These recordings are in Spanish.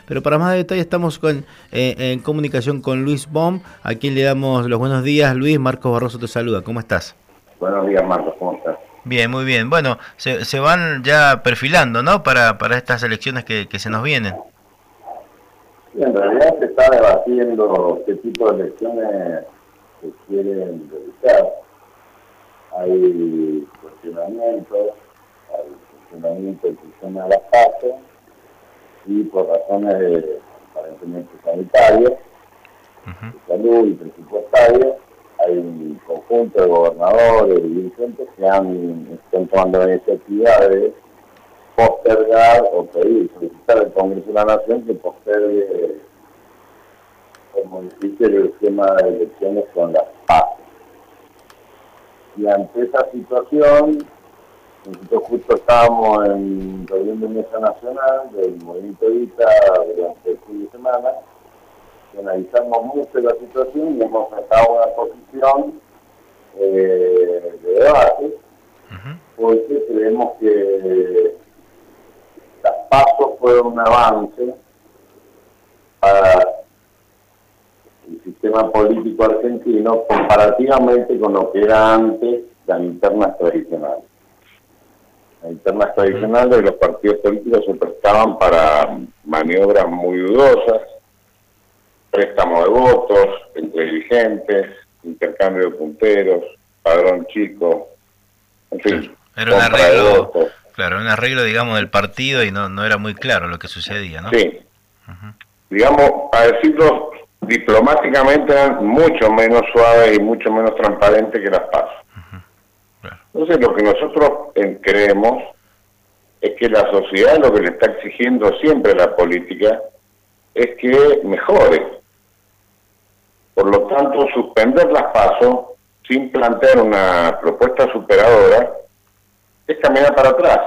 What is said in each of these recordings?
Pero para más detalle estamos en comunicación con Luis Bohm, a quien le damos los buenos días. Luis, Marcos Barroso te saluda. ¿Cómo estás? Buenos días, Marcos, ¿cómo estás? Bien, muy bien. Bueno, se van ya perfilando, ¿no? Para estas elecciones que se nos vienen. Sí, en realidad se está debatiendo qué tipo de elecciones se quieren realizar. Hay cuestionamientos, hay cuestionamiento del sistema de las PASO y por razones aparentemente sanitarias, Ujú. de salud y presupuestarias, hay un conjunto de gobernadores y dirigentes que están tomando la iniciativa de postergar o pedir, solicitar al Congreso de la Nación que postergue o modifique el esquema de elecciones con las PASO. Y ante esa situación, nosotros justo estábamos en reunión de mesa nacional del Movimiento Evita durante el fin de semana, que analizamos mucho la situación y hemos sacado una posición de debate, Ujú. porque creemos que las PASO fueron un avance para el sistema político argentino comparativamente con lo que era antes las internas tradicionales. Las internas tradicionales de los partidos políticos se prestaban para maniobras muy dudosas, préstamo de votos entre dirigentes, intercambio de punteros, padrón chico, en Claro. fin, Era un compra de arreglo, votos. claro, un arreglo, digamos, del partido y no era muy claro lo que sucedía, ¿no? Sí, Ujú. digamos, a decirlo diplomáticamente, eran mucho menos suaves y mucho menos transparentes que las PASO. Claro. Entonces, lo que nosotros creemos es que la sociedad lo que le está exigiendo siempre a la política es que mejore. Por lo tanto, suspender las PASO sin plantear una propuesta superadora es caminar para atrás.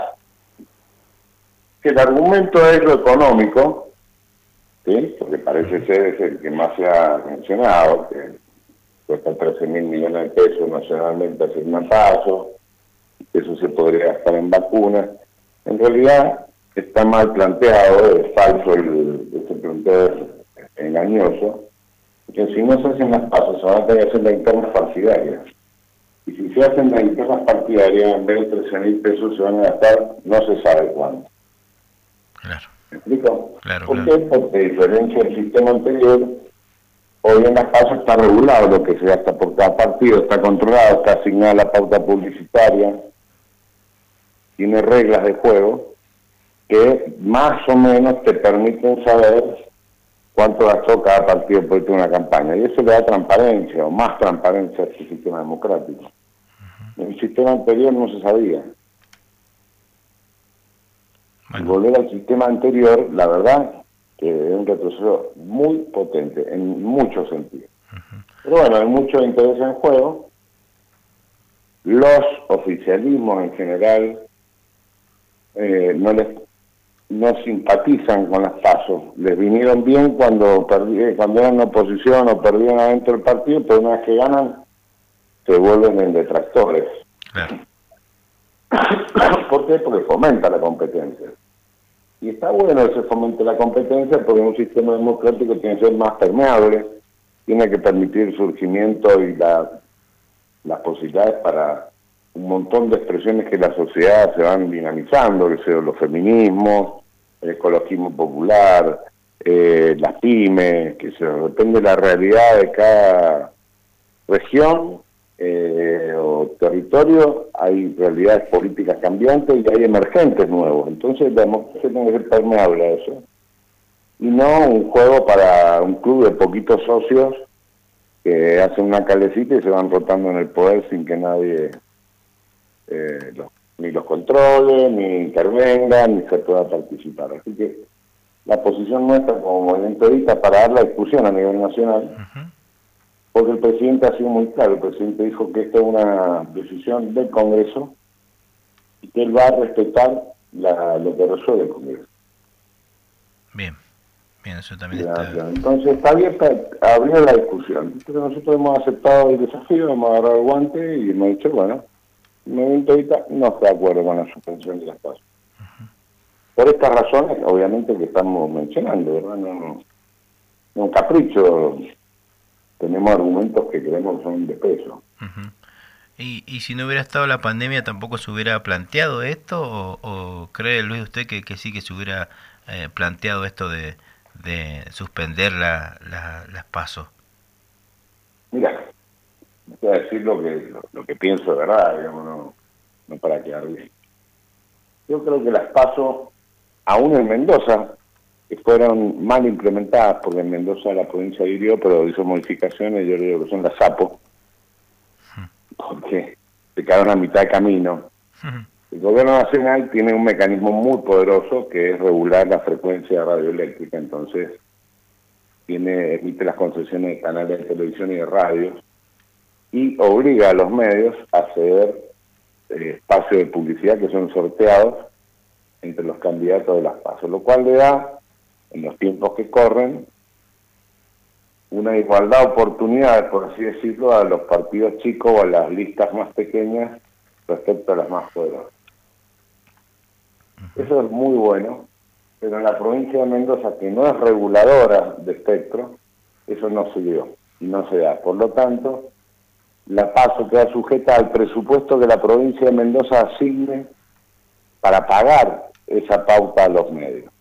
Que el argumento es lo económico, ¿sí? Porque parece ser es el que más se ha mencionado, que cuesta 13.000 millones de pesos nacionalmente hacer una PASO, eso se podría gastar en vacunas. En realidad está mal planteado, es falso ese planteo es engañoso, que si no se hacen las PASO se van a tener que hacer las internas partidarias. Y si se hacen las internas partidarias, en vez de 13.000 pesos se van a gastar no se sabe cuánto. Claro, ¿Me explico? claro, ¿Por claro. qué? Porque a diferencia del sistema anterior, hoy en las PASO está regulado lo que se gasta por cada partido, está controlado, está asignada la pauta publicitaria, tiene reglas de juego que más o menos te permiten saber cuánto gastó cada partido político en una campaña. Y eso le da transparencia, o más transparencia a este sistema democrático. En el sistema anterior no se sabía. Y Bueno, volver al sistema anterior, la verdad, que es un retroceso muy potente, en muchos sentidos. Pero bueno, hay mucho interés en juego. Los oficialismos en general no simpatizan con las PASO. Les vinieron bien cuando eran oposición o perdían adentro del partido, pero una vez que ganan, se vuelven en detractores. claro. ¿Por qué? Porque fomenta la competencia. Y está bueno que se fomente la competencia porque un sistema democrático tiene que ser más permeable, tiene que permitir el surgimiento y las posibilidades para un montón de expresiones que la sociedad se van dinamizando, que sea los feminismos, el ecologismo popular, las pymes, que se depende de la realidad de cada región o territorio, hay realidades políticas cambiantes y hay emergentes nuevos. Entonces la democracia tiene que ser permeable a eso. Y no un juego para un club de poquitos socios que hacen una calecita y se van rotando en el poder sin que nadie ni los controle, ni intervenga, ni se pueda participar. Así que la posición nuestra como movimiento ahorita para dar la discusión a nivel nacional, porque el presidente ha sido muy claro, el presidente dijo que esta es una decisión del Congreso y que él va a respetar lo que resuelve el Congreso. Bien, bien, eso también está... Entonces está abierta a abrir la discusión. Entonces nosotros hemos aceptado el desafío, hemos agarrado el guante y hemos dicho, bueno, el movimiento ahorita no está de acuerdo con la suspensión de las cosas. por estas razones, obviamente, que estamos mencionando, ¿verdad? No es un capricho, tenemos argumentos que creemos que son de peso. Ujú. Y si no hubiera estado la pandemia, tampoco se hubiera planteado esto? ¿O cree Luis usted que sí que se hubiera planteado esto de suspender las PASO? Mira, voy a decir lo que pienso de verdad, digamos, no para quedar bien. Yo creo que las PASO, aún en Mendoza, que fueron mal implementadas, porque en Mendoza la provincia adhirió, pero hizo modificaciones, yo digo que son las SAPO, porque se quedaron a mitad de camino. El gobierno nacional tiene un mecanismo muy poderoso que es regular la frecuencia radioeléctrica, entonces emite las concesiones de canales de televisión y de radio y obliga a los medios a ceder espacios de publicidad que son sorteados entre los candidatos de las PASO, lo cual le da, en los tiempos que corren, una igualdad de oportunidades, por así decirlo, a los partidos chicos o a las listas más pequeñas respecto a las más poderosas. Eso es muy bueno, pero en la provincia de Mendoza, que no es reguladora de espectro, eso no se dio y no se da. Por lo tanto, la PASO queda sujeta al presupuesto que la provincia de Mendoza asigne para pagar esa pauta a los medios.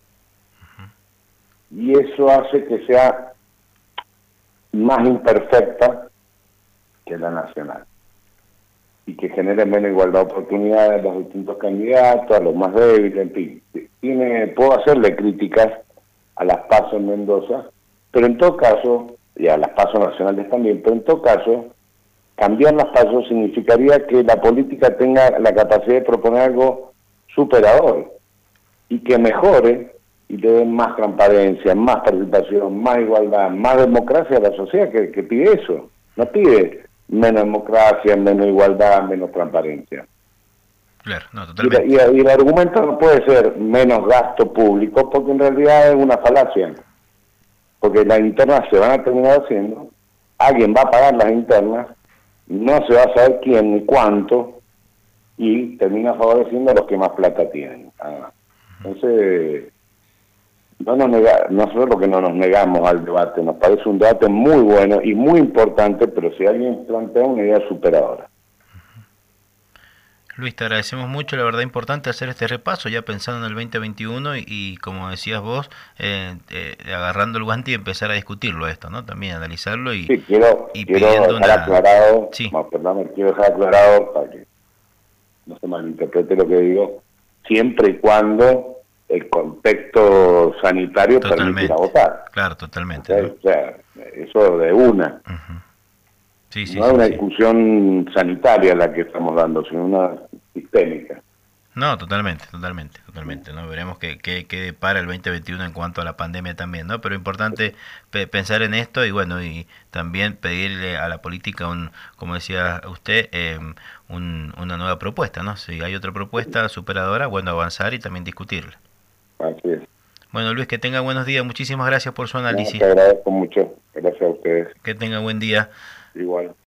Y eso hace que sea más imperfecta que la nacional y que genere menos igualdad de oportunidades a los distintos candidatos, a los más débiles, en fin. Puedo hacerle críticas a las PASO en Mendoza, pero en todo caso, y a las PASO nacionales también, pero en todo caso, cambiar las PASO significaría que la política tenga la capacidad de proponer algo superador y que mejore y le den más transparencia, más participación, más igualdad, más democracia a la sociedad que pide eso. No pide menos democracia, menos igualdad, menos transparencia. Claro, no, totalmente. Y el argumento no puede ser menos gasto público, porque en realidad es una falacia. Porque las internas se van a terminar haciendo, alguien va a pagar las internas, no se va a saber quién ni cuánto, y termina favoreciendo a los que más plata tienen. Entonces, nosotros lo que no nos negamos al debate, nos parece un debate muy bueno y muy importante, pero si alguien plantea una idea superadora. Luis, te agradecemos mucho, la verdad importante hacer este repaso, ya pensando en el 2021 y como decías vos, agarrando el guante y empezar a discutirlo esto, ¿no? También analizarlo y, sí, quiero pidiendo dejar aclarado, sí. quiero dejar aclarado para que no se malinterprete lo que digo, siempre y cuando el contexto sanitario permita votar. Claro, totalmente. ¿Okay? ¿No? O sea, eso de una. Sí, no es una discusión sanitaria la que estamos dando, sino una sistémica. No, totalmente. ¿No? Veremos qué depara el 2021 en cuanto a la pandemia también, ¿no? Pero importante pensar en esto y bueno, y también pedirle a la política, como decía usted, una nueva propuesta, ¿no? Si hay otra propuesta superadora, bueno, avanzar y también discutirla. Así es. Bueno, Luis, que tenga buenos días. Muchísimas gracias por su análisis. Te agradezco mucho. Gracias a ustedes. Que tenga buen día. Igual.